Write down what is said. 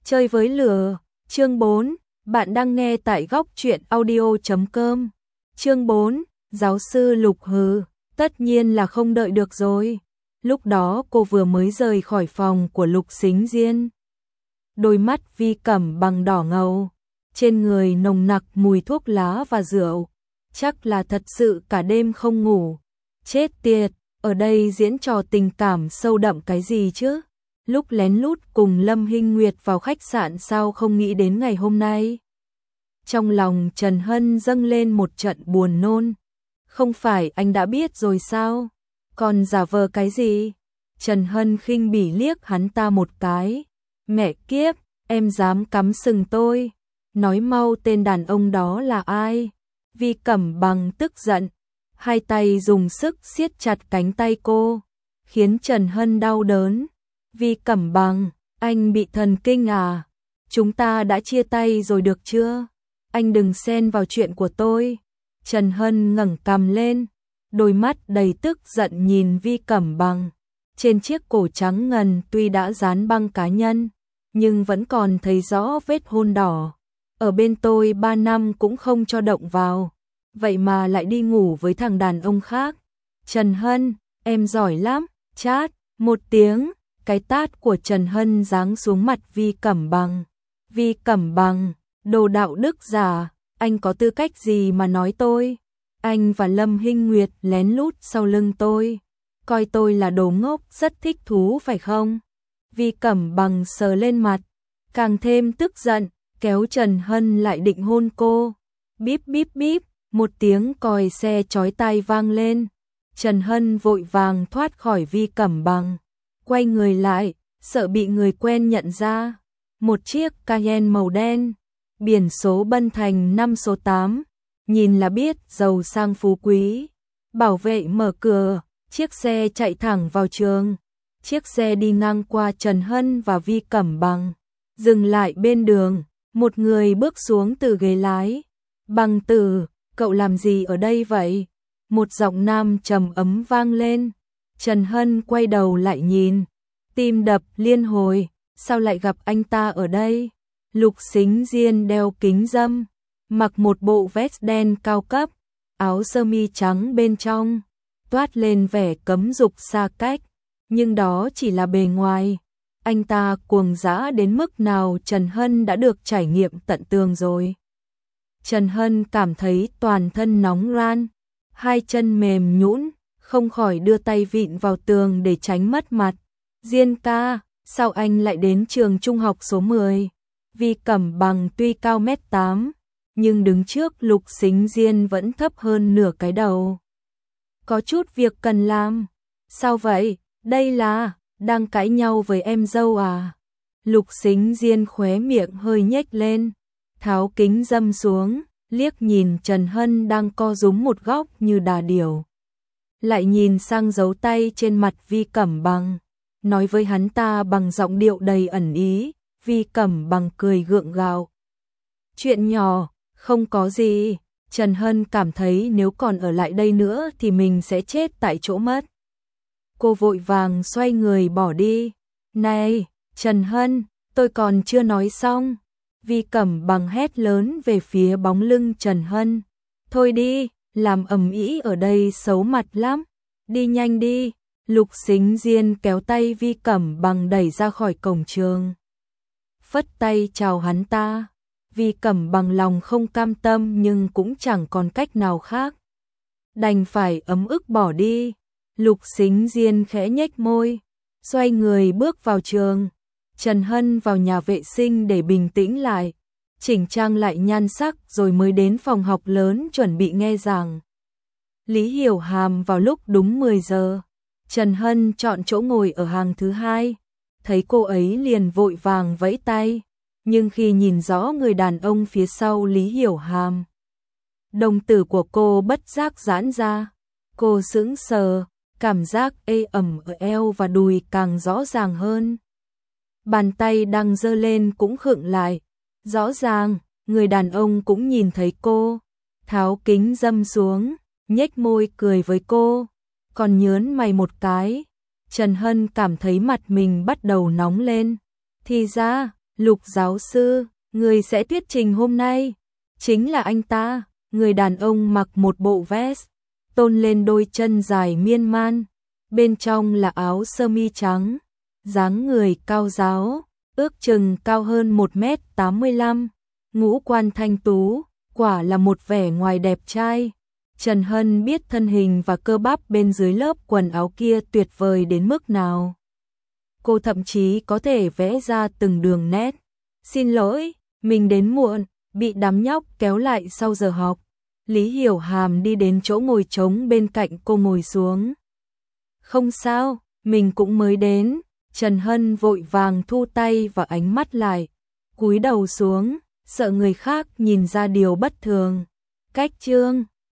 Chơi với lửa, chương 4, bạn đang nghe tại góc truyện audio.com. Chương 4, giáo sư Lục hừ, tất nhiên là không đợi được rồi. Lúc đó cô vừa mới rời khỏi phòng của Lục Sính Diên. Đôi mắt Vi Cẩm bằng đỏ ngầu, trên người nồng nặc mùi thuốc lá và rượu. Chắc là thật sự cả đêm không ngủ. Chết tiệt, ở đây diễn trò tình cảm sâu đậm cái gì chứ? Lúc lén lút cùng Lâm Hinh Nguyệt vào khách sạn sao không nghĩ đến ngày hôm nay? Trong lòng Trần Hân dâng lên một trận buồn nôn. Không phải anh đã biết rồi sao? Còn giả vờ cái gì? Trần Hân khinh bỉ liếc hắn ta một cái. Mẹ kiếp, em dám cắm sừng tôi. Nói mau tên đàn ông đó là ai? Vi Cẩm bằng tức giận. Hai tay dùng sức siết chặt cánh tay cô, khiến Trần Hân đau đớn. Vi Cẩm bằng, anh bị thần kinh à? Chúng ta đã chia tay rồi được chưa? Anh đừng xen vào chuyện của tôi. Trần Hân ngẩng cằm lên, đôi mắt đầy tức giận nhìn Vi Cẩm bằng. Trên chiếc cổ trắng ngần tuy đã dán băng cá nhân, nhưng vẫn còn thấy rõ vết hôn đỏ. Ở bên tôi 3 năm cũng không cho động vào, vậy mà lại đi ngủ với thằng đàn ông khác. Trần Hân, em giỏi lắm. Chát, một tiếng, cái tát của Trần Hân giáng xuống mặt Vi Cẩm bằng. Vi Cẩm bằng, đồ đạo đức giả, anh có tư cách gì mà nói tôi? Anh và Lâm Hinh Nguyệt lén lút sau lưng tôi, coi tôi là đồ ngốc, rất thích thú phải không? Vi Cẩm bằng sờ lên mặt, càng thêm tức giận, kéo Trần Hân lại định hôn cô. Bíp bíp bíp, một tiếng còi xe chói tai vang lên. Trần Hân vội vàng thoát khỏi Vi Cẩm bằng, quay người lại, sợ bị người quen nhận ra. Một chiếc Cayenne màu đen, biển số Bân Thành 5 số 8, nhìn là biết giàu sang phú quý. Bảo vệ mở cửa, chiếc xe chạy thẳng vào trường. Chiếc xe đi ngang qua Trần Hân và Vi Cẩm bằng, dừng lại bên đường. Một người bước xuống từ ghế lái. Bằng Tử, cậu làm gì ở đây vậy? Một giọng nam trầm ấm vang lên. Trần Hân quay đầu lại nhìn, tim đập liên hồi, sao lại gặp anh ta ở đây? Lục Sính Diên đeo kính râm, mặc một bộ vest đen cao cấp, áo sơ mi trắng bên trong, toát lên vẻ cấm dục xa cách, nhưng đó chỉ là bề ngoài. Anh ta cuồng dã đến mức nào Trần Hân đã được trải nghiệm tận tường rồi. Trần Hân cảm thấy toàn thân nóng ran, hai chân mềm nhũn, không khỏi đưa tay vịn vào tường để tránh mất mặt. Diên ca, sao anh lại đến trường trung học số 10? Vi Cẩm bằng tuy cao 1m8, nhưng đứng trước Lục Sính Diên vẫn thấp hơn nửa cái đầu. Có chút việc cần làm. Sao vậy? Đây là đang cãi nhau với em dâu à? Lục Sính Diên khóe miệng hơi nhếch lên, tháo kính râm xuống, liếc nhìn Trần Hân đang co rúm một góc như đà điểu. Lại nhìn sang dấu tay trên mặt Vi Cẩm bằng, nói với hắn ta bằng giọng điệu đầy ẩn ý. Vi Cẩm bằng cười gượng gạo. Chuyện nhỏ, không có gì. Trần Hân cảm thấy nếu còn ở lại đây nữa thì mình sẽ chết tại chỗ mất. Cô vội vàng xoay người bỏ đi. Này, Trần Hân, tôi còn chưa nói xong. Vi Cẩm bằng hét lớn về phía bóng lưng Trần Hân. Thôi đi, làm ầm ĩ ở đây xấu mặt lắm. Đi nhanh đi. Lục Sính Diên kéo tay Vi Cẩm bằng đẩy ra khỏi cổng trường, phất tay chào hắn ta. Vi Cẩm bằng lòng không cam tâm nhưng cũng chẳng còn cách nào khác, đành phải ấm ức bỏ đi. Lục Sính Diên khẽ nhếch môi, xoay người bước vào trường. Trần Hân vào nhà vệ sinh để bình tĩnh lại, chỉnh trang lại nhan sắc rồi mới đến phòng học lớn chuẩn bị nghe giảng. Lý Hiểu Hàm vào lúc đúng 10 giờ. Trần Hân chọn chỗ ngồi ở hàng thứ 2, thấy cô ấy liền vội vàng vẫy tay, nhưng khi nhìn rõ người đàn ông phía sau Lý Hiểu Hàm, đồng tử của cô bất giác giãn ra. Cô sững sờ, cảm giác ê ẩm ở eo và đùi càng rõ ràng hơn. Bàn tay đang giơ lên cũng khựng lại. Rõ ràng, người đàn ông cũng nhìn thấy cô, tháo kính râm xuống, nhếch môi cười với cô, còn nhớn mày một cái. Trần Hân cảm thấy mặt mình bắt đầu nóng lên. Thì ra, Lục giáo sư, người sẽ thuyết trình hôm nay. Chính là anh ta, người đàn ông mặc một bộ vest, tôn lên đôi chân dài miên man, bên trong là áo sơ mi trắng, dáng người cao ráo, ước chừng cao hơn 1m85, ngũ quan thanh tú, quả là một vẻ ngoài đẹp trai. Trần Hân biết thân hình và cơ bắp bên dưới lớp quần áo kia tuyệt vời đến mức nào. Cô thậm chí có thể vẽ ra từng đường nét. Xin lỗi, mình đến muộn, bị đám nhóc kéo lại sau giờ học. Lý Hiểu Hàm đi đến chỗ ngồi trống bên cạnh cô ngồi xuống. Không sao, mình cũng mới đến. Trần Hân vội vàng thu tay và ánh mắt lại, cúi đầu xuống, sợ người khác nhìn ra điều bất thường. Cách chương